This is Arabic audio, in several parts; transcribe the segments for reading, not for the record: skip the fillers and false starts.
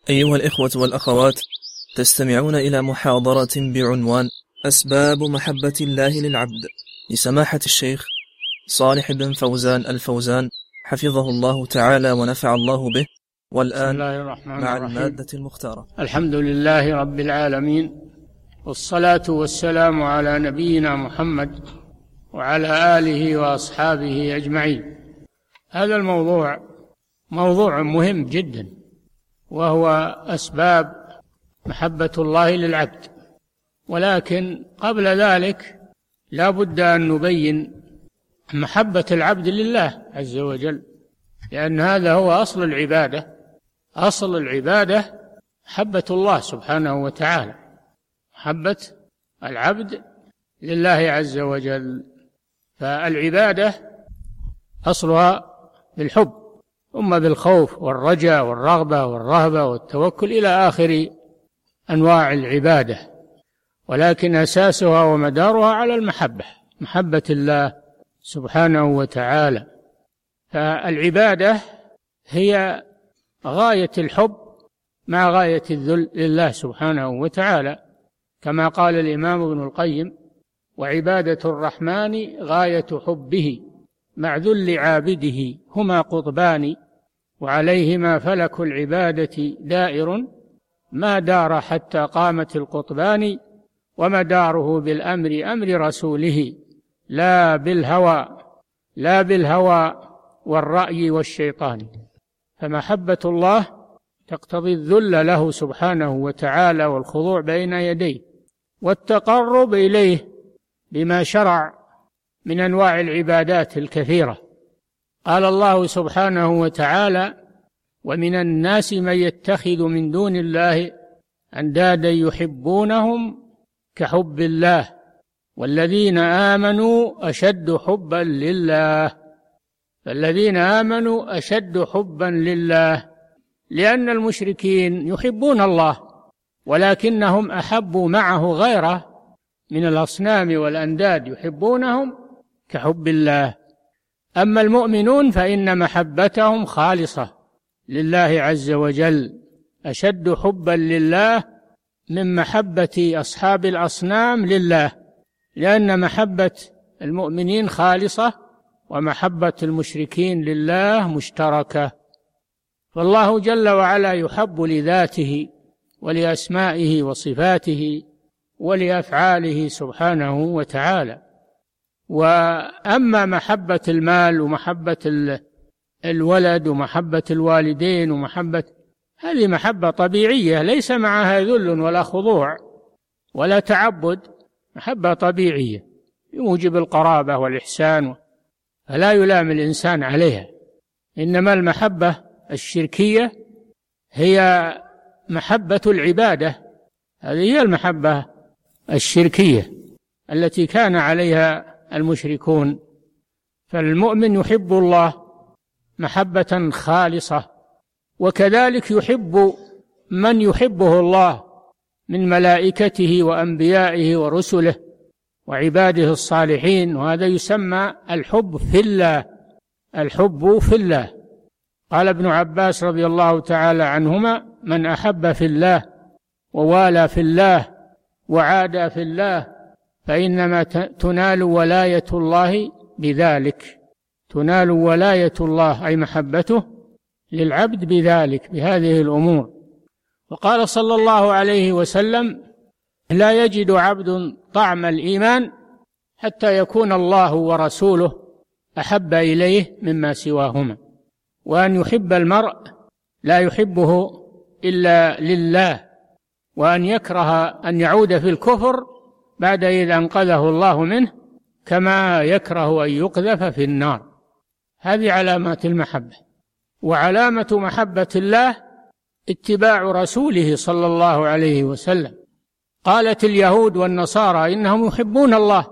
أيها الإخوة والأخوات، تستمعون إلى محاضرة بعنوان أسباب محبة الله للعبد لسماحة الشيخ صالح بن فوزان الفوزان حفظه الله تعالى ونفع الله به. والآن مع المادة المختارة. الحمد لله رب العالمين، والصلاة والسلام على نبينا محمد وعلى آله وأصحابه أجمعين. هذا الموضوع موضوع مهم جدا، وهو أسباب محبة الله للعبد. ولكن قبل ذلك لا بد أن نبين محبة العبد لله عز وجل، لأن هذا هو أصل العبادة. أصل العبادة محبة الله سبحانه وتعالى، محبة العبد لله عز وجل. فالعبادة أصلها بالحب، ثم بالخوف والرجاء والرغبة والرهبة والتوكل إلى آخر أنواع العبادة، ولكن أساسها ومدارها على المحبة، محبة الله سبحانه وتعالى. فالعبادة هي غاية الحب مع غاية الذل لله سبحانه وتعالى، كما قال الإمام ابن القيم: وعبادة الرحمن غاية حبه مع ذل عابده، هما قطبان وعليهما فلك العبادة دائر، ما دار حتى قامت القطبان، ومداره بالأمر أمر رسوله، لا بالهوى والرأي والشيطان. فمحبة الله تقتضي الذل له سبحانه وتعالى والخضوع بين يديه والتقرب إليه بما شرع من أنواع العبادات الكثيرة. قال الله سبحانه وتعالى: ومن الناس من يتخذ من دون الله أندادا يحبونهم كحب الله والذين آمنوا أشد حبا لله. فالذين آمنوا أشد حبا لله، لأن المشركين يحبون الله، ولكنهم أحبوا معه غيره من الأصنام والأنداد، يحبونهم كحب الله. أما المؤمنون فإن محبتهم خالصة لله عز وجل، أشد حبا لله من محبة أصحاب الأصنام لله، لأن محبة المؤمنين خالصة ومحبة المشركين لله مشتركة. فالله جل وعلا يحب لذاته ولأسمائه وصفاته ولأفعاله سبحانه وتعالى. وأما محبة المال ومحبة الولد ومحبة الوالدين هذه محبة طبيعية، ليس معها ذل ولا خضوع ولا تعبد، محبة طبيعية بموجب القرابة والإحسان، فلا يلام الإنسان عليها. إنما المحبة الشركية هي محبة العبادة، هذه هي المحبة الشركية التي كان عليها المشركون. فالمؤمن يحب الله محبة خالصة، وكذلك يحب من يحبه الله من ملائكته وأنبيائه ورسله وعباده الصالحين، وهذا يسمى الحب في الله. الحب في الله. قال ابن عباس رضي الله تعالى عنهما: من أحب في الله ووالى في الله وعادى في الله فإنما تنال ولاية الله بذلك. تنال ولاية الله أي محبته للعبد بذلك، بهذه الأمور. وقال صلى الله عليه وسلم: لا يجد عبد طعم الإيمان حتى يكون الله ورسوله أحب إليه مما سواهما. وأن يحب المرء لا يحبه إلا لله، وأن يكره أن يعود في الكفر بعد إذ أنقذه الله منه، كما يكره أن يقذف في النار. هذه علامات المحبة. وعلامة محبة الله اتباع رسوله صلى الله عليه وسلم. قالت اليهود والنصارى إنهم يحبون الله،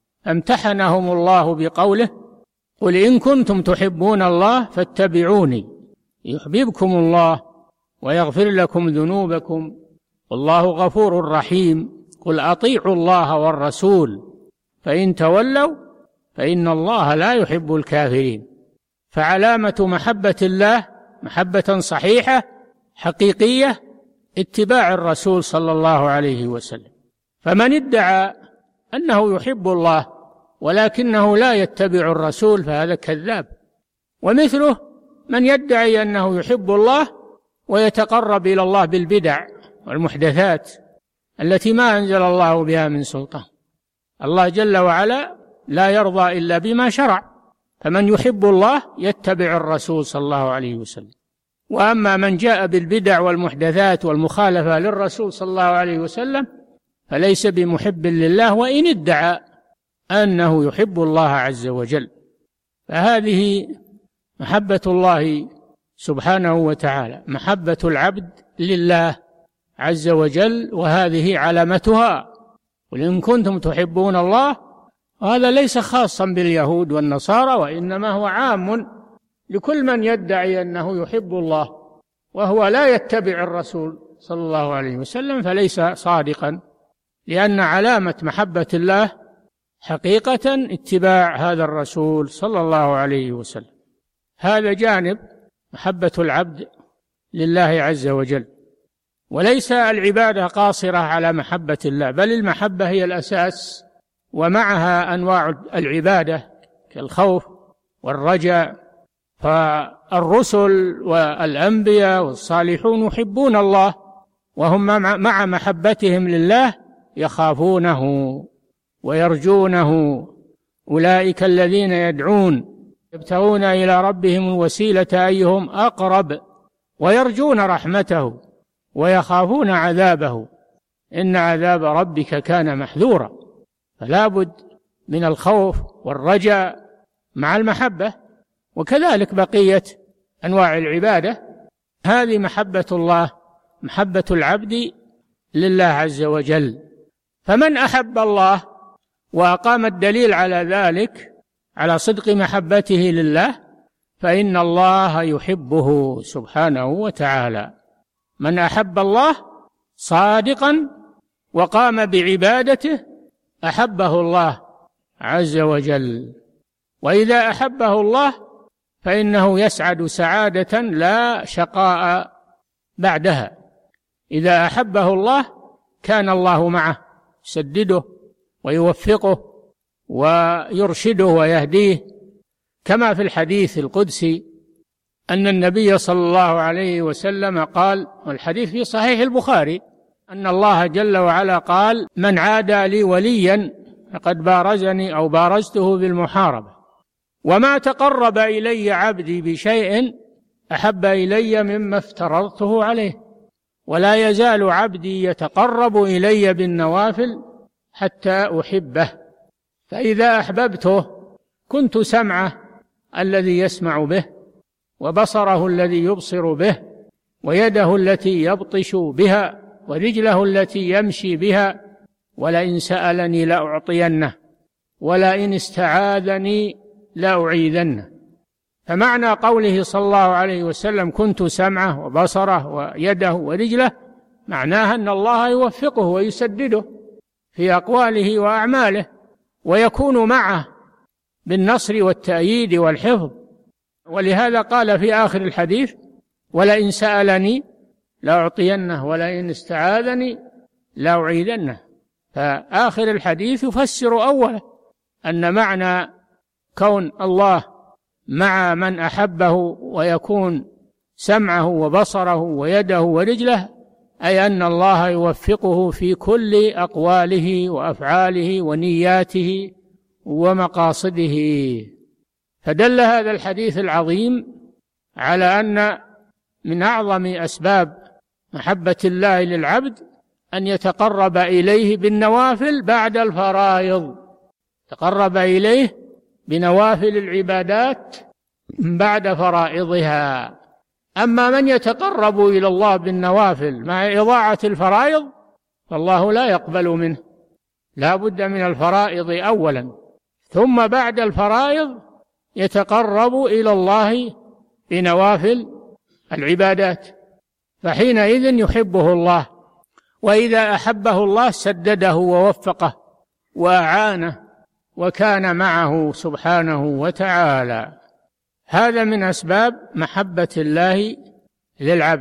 امتحنهم الله بقوله: قل إن كنتم تحبون الله فاتبعوني يحببكم الله ويغفر لكم ذنوبكم والله غفور رحيم. قل أطيعوا الله والرسول فإن تولوا فإن الله لا يحب الكافرين. فعلامة محبة الله محبة صحيحة حقيقية اتباع الرسول صلى الله عليه وسلم. فمن ادعى أنه يحب الله ولكنه لا يتبع الرسول فهذا كذاب. ومثله من يدعي أنه يحب الله ويتقرب إلى الله بالبدع والمحدثات التي ما أنزل الله بها من سلطان. الله جل وعلا لا يرضى إلا بما شرع، فمن يحب الله يتبع الرسول صلى الله عليه وسلم. وأما من جاء بالبدع والمحدثات والمخالفة للرسول صلى الله عليه وسلم فليس بمحب لله وإن ادعى أنه يحب الله عز وجل. فهذه محبة الله سبحانه وتعالى، محبة العبد لله عز وجل، وهذه علامتها. قل إن كنتم تحبون الله، وهذا ليس خاصا باليهود والنصارى، وإنما هو عام لكل من يدعي أنه يحب الله وهو لا يتبع الرسول صلى الله عليه وسلم فليس صادقا، لأن علامة محبة الله حقيقة اتباع هذا الرسول صلى الله عليه وسلم. هذا جانب محبة العبد لله عز وجل. وليس العبادة قاصرة على محبة الله، بل المحبة هي الأساس، ومعها أنواع العبادة كالخوف والرجاء. فالرسل والأنبياء والصالحون يحبون الله، وهم مع محبتهم لله يخافونه ويرجونه. أولئك الذين يدعون يبتغون إلى ربهم الوسيلة أيهم أقرب ويرجون رحمته ويخافون عذابه إن عذاب ربك كان محذورا. فلا بد من الخوف والرجاء مع المحبة، وكذلك بقية أنواع العبادة. هذه محبة الله، محبة العبد لله عز وجل. فمن أحب الله وأقام الدليل على ذلك، على صدق محبته لله، فإن الله يحبه سبحانه وتعالى. من أحب الله صادقا وقام بعبادته أحبه الله عز وجل. وإذا أحبه الله فإنه يسعد سعادة لا شقاء بعدها. إذا أحبه الله كان الله معه، يسدده ويوفقه ويرشده ويهديه، كما في الحديث القدسي أن النبي صلى الله عليه وسلم قال، والحديث في صحيح البخاري، أن الله جل وعلا قال: من عادى لي وليا فقد بارزني أو بارزته بالمحاربة، وما تقرب إلي عبدي بشيء أحب إلي مما افترضته عليه، ولا يزال عبدي يتقرب إلي بالنوافل حتى أحبه، فإذا أحببته كنت سمعه الذي يسمع به، وبصره الذي يبصر به، ويده التي يبطش بها، ورجله التي يمشي بها، ولئن سألني لأعطينه، ولئن استعاذني لأعيذنه. فمعنى قوله صلى الله عليه وسلم كنت سمعه وبصره ويده ورجله، معناها أن الله يوفقه ويسدده في أقواله وأعماله، ويكون معه بالنصر والتأييد والحفظ. ولهذا قال في آخر الحديث: ولئن سألني لأعطينه، ولئن استعاذني لأعيذنه. فآخر الحديث يفسر أوله، أن معنى كون الله مع من أحبه ويكون سمعه وبصره ويده ورجله، أي أن الله يوفقه في كل أقواله وأفعاله ونياته ومقاصده. فدل هذا الحديث العظيم على أن من أعظم أسباب محبة الله للعبد أن يتقرب إليه بالنوافل بعد الفرائض، تقرب إليه بنوافل العبادات بعد فرائضها. أما من يتقرب إلى الله بالنوافل مع إضاعة الفرائض فالله لا يقبل منه، لا بد من الفرائض أولا، ثم بعد الفرائض يتقرب إلى الله بنوافل العبادات، فحينئذ يحبه الله. وإذا أحبه الله سدده ووفقه وأعانه وكان معه سبحانه وتعالى. هذا من أسباب محبة الله للعبد،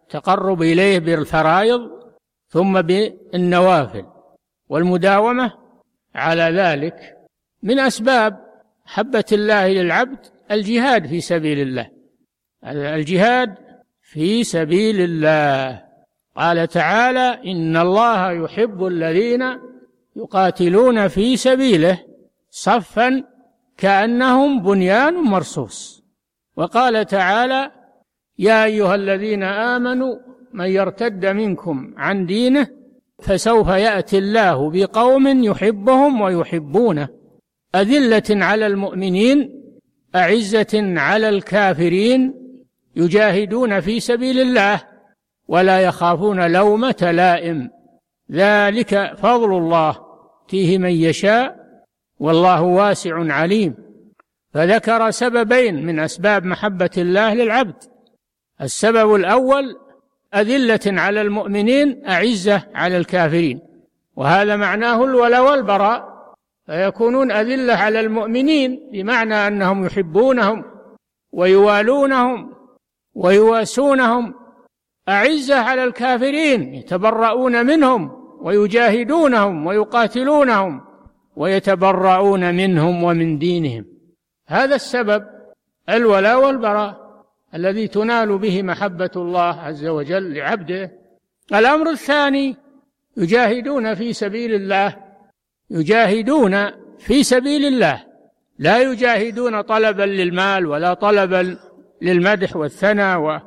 التقرب إليه بالفرائض ثم بالنوافل، والمداومة على ذلك. من أسباب محبة الله للعبد الجهاد في سبيل الله، الجهاد في سبيل الله. قال تعالى: إن الله يحب الذين يقاتلون في سبيله صفا كأنهم بنيان مرصوص. وقال تعالى: يا أيها الذين آمنوا من يرتد منكم عن دينه فسوف يأتي الله بقوم يحبهم ويحبونه أذلة على المؤمنين أعزة على الكافرين يجاهدون في سبيل الله ولا يخافون لومة لائم ذلك فضل الله يؤتيه من يشاء والله واسع عليم. فذكر سببين من أسباب محبة الله للعبد: السبب الأول أذلة على المؤمنين أعزة على الكافرين، وهذا معناه الولاء والبراء، فيكونون أذلة على المؤمنين بمعنى أنهم يحبونهم ويوالونهم ويواسونهم، أعزة على الكافرين يتبرؤون منهم ويجاهدونهم ويقاتلونهم ويتبرؤون منهم ومن دينهم. هذا السبب الولاء والبراء الذي تنال به محبة الله عز وجل لعبده. الأمر الثاني: يجاهدون في سبيل الله، يجاهدون في سبيل الله، لا يجاهدون طلبا للمال ولا طلبا للمدح والثناء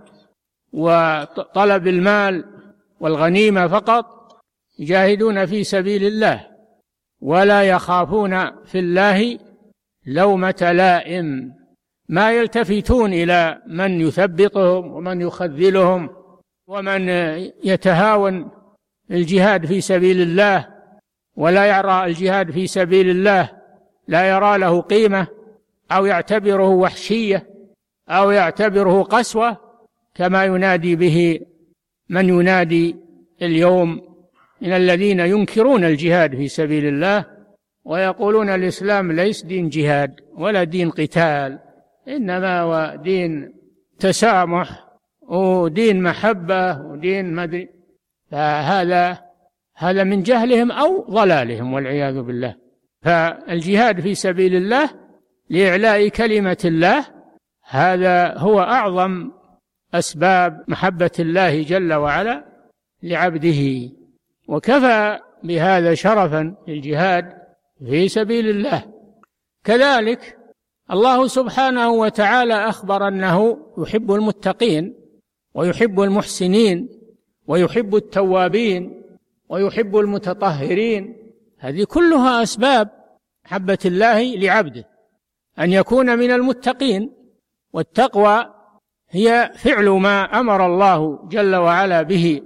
وطلب المال والغنيمة فقط، يجاهدون في سبيل الله ولا يخافون في الله لومة لائم، ما يلتفتون إلى من يثبطهم ومن يخذلهم ومن يتهاون الجهاد في سبيل الله ولا يرى الجهاد في سبيل الله، لا يرى له قيمة أو يعتبره وحشية أو يعتبره قسوة، كما ينادي به من ينادي اليوم من الذين ينكرون الجهاد في سبيل الله ويقولون الإسلام ليس دين جهاد ولا دين قتال، إنما هو دين تسامح ودين محبة ودين مدري. فهذا من جهلهم أو ضلالهم والعياذ بالله. فالجهاد في سبيل الله لإعلاء كلمة الله هذا هو أعظم أسباب محبة الله جل وعلا لعبده، وكفى بهذا شرفا الجهاد في سبيل الله. كذلك الله سبحانه وتعالى أخبر أنه يحب المتقين ويحب المحسنين ويحب التوابين ويحب المتطهرين. هذه كلها أسباب محبة الله لعبده، أن يكون من المتقين، والتقوى هي فعل ما أمر الله جل وعلا به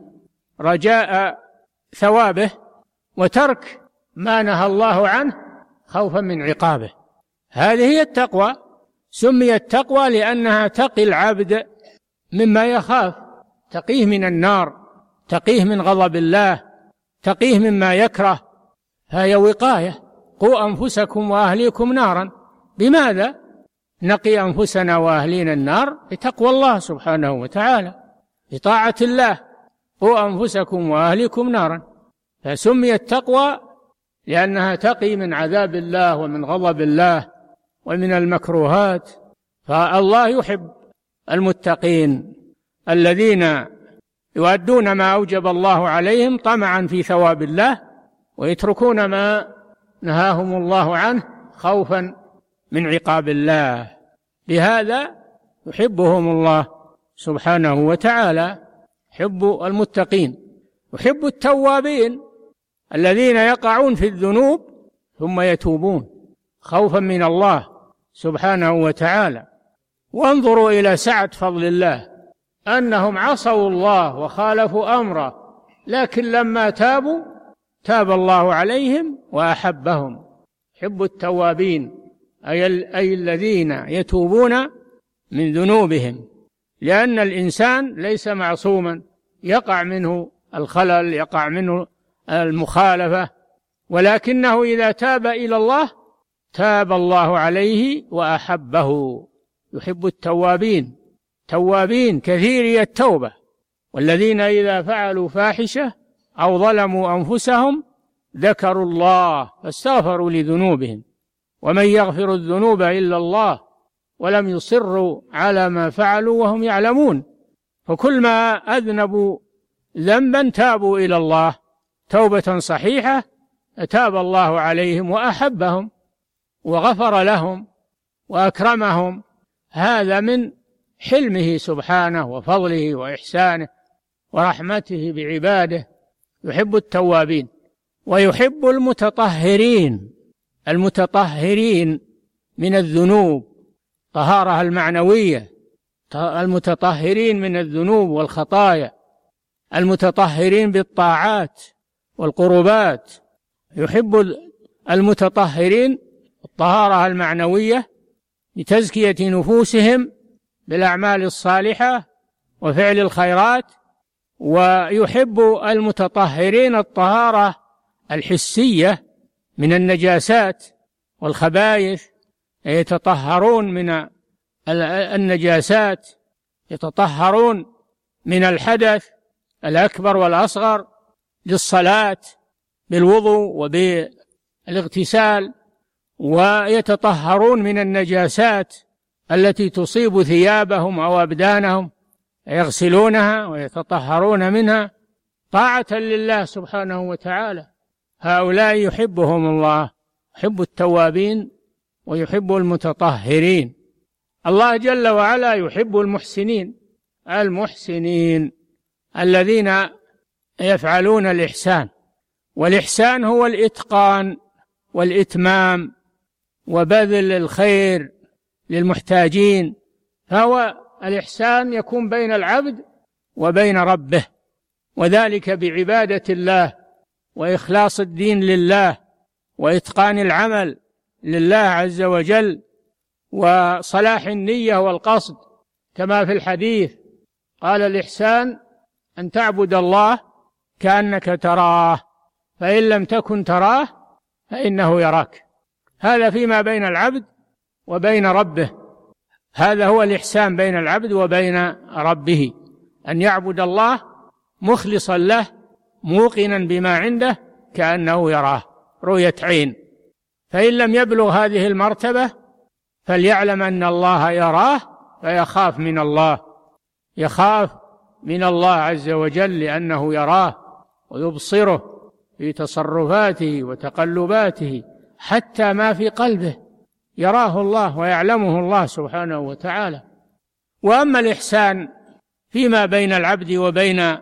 رجاء ثوابه وترك ما نهى الله عنه خوفا من عقابه. هذه هي التقوى. سميت تقوى لأنها تقي العبد مما يخاف، تقيه من النار، تقيه من غضب الله، تقيه مما يكره، فهي وقاية. قوا أنفسكم وأهليكم نارا. بماذا نقي أنفسنا وأهلينا النار؟ بتقوى الله سبحانه وتعالى، بطاعة الله. قوا أنفسكم وأهليكم نارا. فسميت تقوى لأنها تقي من عذاب الله ومن غضب الله ومن المكروهات. فالله يحب المتقين الذين يؤدون ما أوجب الله عليهم طمعا في ثواب الله ويتركون ما نهاهم الله عنه خوفا من عقاب الله. بهذا يحبهم الله سبحانه وتعالى، يحب المتقين. يحب التوابين الذين يقعون في الذنوب ثم يتوبون خوفا من الله سبحانه وتعالى. وانظروا إلى سعة فضل الله أنهم عصوا الله وخالفوا أمره، لكن لما تابوا تاب الله عليهم وأحبهم. يحب التوابين أي الذين يتوبون من ذنوبهم، لأن الإنسان ليس معصوما، يقع منه الخلل، يقع منه المخالفة، ولكنه إذا تاب إلى الله تاب الله عليه وأحبه. يحب التوابين، توابين كثيري التوبة والذين إذا فعلوا فاحشة أو ظلموا أنفسهم ذكروا الله فاستغفروا لذنوبهم ومن يغفر الذنوب إلا الله ولم يصروا على ما فعلوا وهم يعلمون. فكل ما أذنبوا ذنبا تابوا إلى الله توبة صحيحة تاب الله عليهم وأحبهم وغفر لهم وأكرمهم. هذا من حلمه سبحانه وفضله وإحسانه ورحمته بعباده. يحب التوابين ويحب المتطهرين من الذنوب، طهارة المعنوية، المتطهرين من الذنوب والخطايا، المتطهرين بالطاعات والقربات. يحب المتطهرين الطهارة المعنوية بتزكية نفوسهم بالأعمال الصالحة وفعل الخيرات، ويحب المتطهرين الطهارة الحسية من النجاسات والخبائث، يتطهرون من النجاسات، يتطهرون من الحدث الأكبر والأصغر للصلاة بالوضوء وبالاغتسال، ويتطهرون من النجاسات التي تصيب ثيابهم أو أبدانهم يغسلونها ويتطهرون منها طاعة لله سبحانه وتعالى. هؤلاء يحبهم الله، يحب التوابين ويحب المتطهرين. الله جل وعلا يحب المحسنين الذين يفعلون الإحسان، والإحسان هو الإتقان والإتمام وبذل الخير للمحتاجين. فهو الإحسان يكون بين العبد وبين ربه، وذلك بعبادة الله وإخلاص الدين لله وإتقان العمل لله عز وجل وصلاح النية والقصد، كما في الحديث قال الإحسان أن تعبد الله كأنك تراه فإن لم تكن تراه فإنه يراك. هذا فيما بين العبد وبين ربه، هذا هو الإحسان بين العبد وبين ربه، أن يعبد الله مخلصا له موقنا بما عنده كأنه يراه رؤية عين. فإن لم يبلغ هذه المرتبة فليعلم أن الله يراه فيخاف من الله، يخاف من الله عز وجل لأنه يراه ويبصره في تصرفاته وتقلباته، حتى ما في قلبه يراه الله ويعلمه الله سبحانه وتعالى. وأما الإحسان فيما بين العبد وبين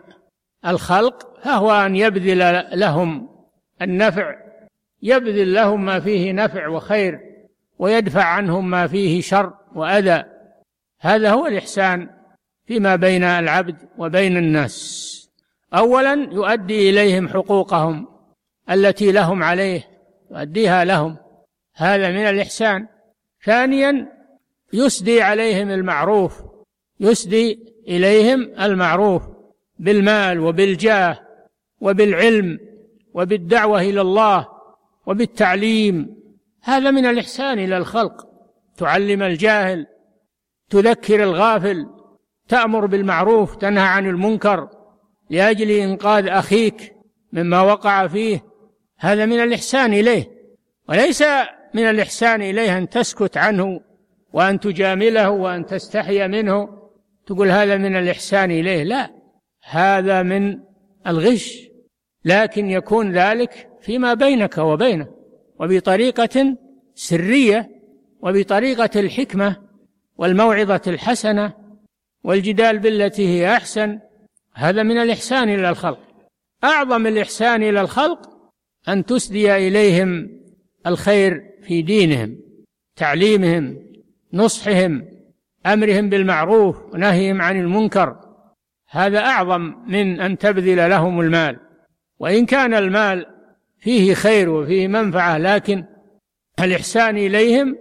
الخلق فهو أن يبذل لهم النفع، يبذل لهم ما فيه نفع وخير ويدفع عنهم ما فيه شر وأذى. هذا هو الإحسان فيما بين العبد وبين الناس. أولا يؤدي إليهم حقوقهم التي لهم عليه، يؤديها لهم، هذا من الإحسان. ثانيا يسدي عليهم المعروف، يسدي إليهم المعروف بالمال وبالجاه وبالعلم وبالدعوة إلى الله وبالتعليم، هذا من الإحسان إلى الخلق. تعلم الجاهل، تذكر الغافل، تأمر بالمعروف، تنهى عن المنكر لأجل إنقاذ أخيك مما وقع فيه، هذا من الإحسان إليه. وليس من الإحسان إليه أن تسكت عنه وأن تجامله وأن تستحي منه تقول هذا من الإحسان إليه، لا، هذا من الغش. لكن يكون ذلك فيما بينك وبينه وبطريقة سرية وبطريقة الحكمة والموعظة الحسنة والجدال بالتي هي أحسن، هذا من الإحسان إلى الخلق. أعظم الإحسان إلى الخلق أن تسدي إليهم الخير في دينهم، تعليمهم، نصحهم، أمرهم بالمعروف ونهيهم عن المنكر، هذا أعظم من أن تبذل لهم المال. وإن كان المال فيه خير وفيه منفعة، لكن الإحسان إليهم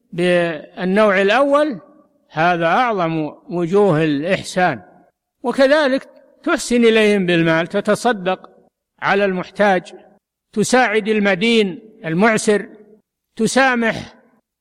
بالنوع الأول هذا أعظم وجوه الإحسان. وكذلك تحسن إليهم بالمال، تتصدق على المحتاج، تساعد المدين المعسر، تسامح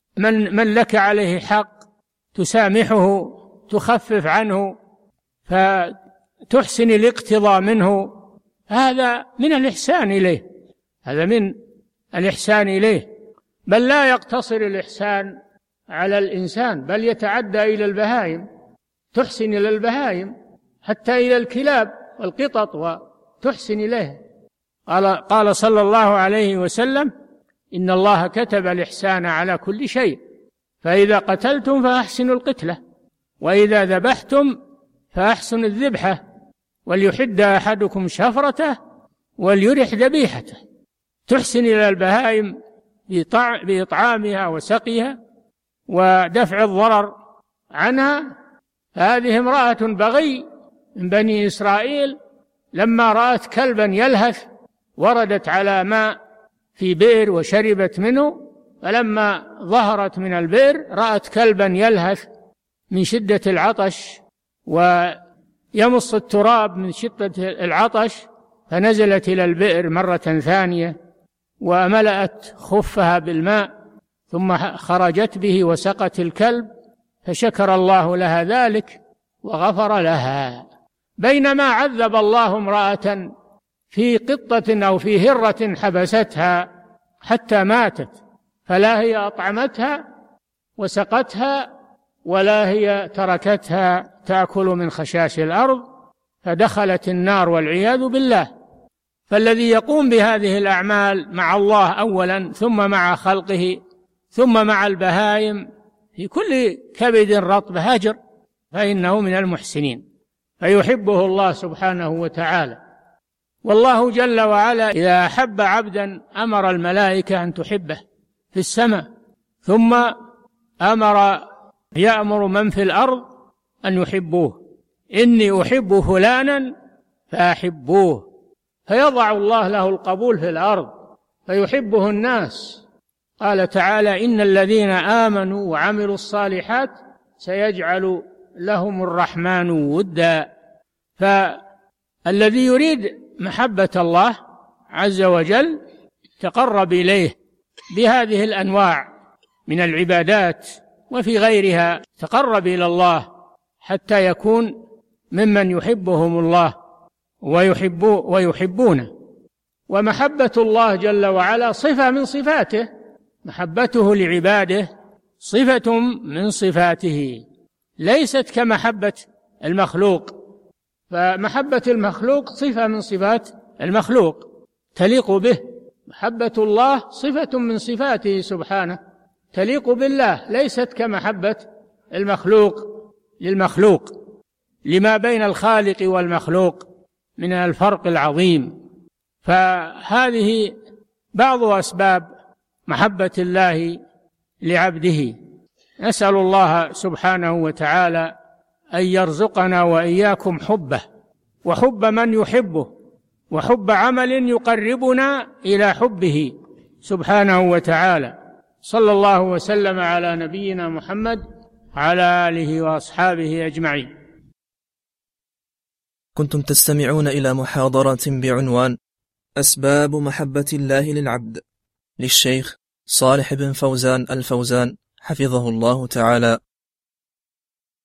من لك عليه حق، تسامحه، تخفف عنه، تحسن الاقتضاء منه، هذا من الإحسان إليه، هذا من الإحسان إليه. بل لا يقتصر الإحسان على الإنسان، بل يتعدى إلى البهائم، تحسن إلى البهائم حتى إلى الكلاب والقطط وتحسن إليها. قال صلى الله عليه وسلم: إن الله كتب الإحسان على كل شيء، فإذا قتلتم فأحسنوا القتلة، وإذا ذبحتم فأحسنوا الذبحة، وليحد أحدكم شفرته وليرح ذبيحته. تحسن إلى البهائم بإطعامها وسقيها ودفع الضرر عنها. هذه امرأة بغي من بني إسرائيل لما رأت كلبا يلهث وردت على ماء في بئر وشربت منه، فلما ظهرت من البئر رأت كلبا يلهث من شدة العطش ويمص التراب من شدة العطش، فنزلت إلى البئر مرة ثانية وملأت خفها بالماء، ثم خرجت به وسقت الكلب، فشكر الله لها ذلك وغفر لها. بينما عذب الله امرأة في قطة أو في هرة حبستها حتى ماتت، فلا هي أطعمتها وسقتها ولا هي تركتها تأكل من خشاش الأرض، فدخلت النار والعياذ بالله. فالذي يقوم بهذه الأعمال مع الله أولا، ثم مع خلقه، ثم مع البهائم، في كل كبد رطب هجر، فإنه من المحسنين، فيحبه الله سبحانه وتعالى. والله جل وعلا إذا أحب عبدا أمر الملائكة أن تحبه في السماء، ثم يأمر من في الأرض أن يحبوه: إني أحب فلانا فأحبوه، فيضع الله له القبول في الأرض فيحبه الناس. قال تعالى: إن الذين آمنوا وعملوا الصالحات سيجعل لهم الرحمن ودا. فالذي يريد محبة الله عز وجل تقرب إليه بهذه الأنواع من العبادات وفي غيرها، تقرب إلى الله حتى يكون ممن يحبهم الله ويحبونه. ومحبة الله جل وعلا صفة من صفاته، محبته لعباده صفة من صفاته، ليست كمحبة المخلوق، فمحبة المخلوق صفة من صفات المخلوق تليق به. محبة الله صفة من صفاته سبحانه تليق بالله، ليست كمحبة المخلوق للمخلوق، لما بين الخالق والمخلوق من الفرق العظيم. فهذه بعض أسباب محبة الله لعبده. نسأل الله سبحانه وتعالى أن يرزقنا وإياكم حبه، وحب من يحبه، وحب عمل يقربنا إلى حبه سبحانه وتعالى. صلى الله وسلم على نبينا محمد وعلى آله وأصحابه أجمعين. كنتم تستمعون إلى محاضرة بعنوان أسباب محبة الله للعبد للشيخ صالح بن فوزان الفوزان حفظه الله تعالى.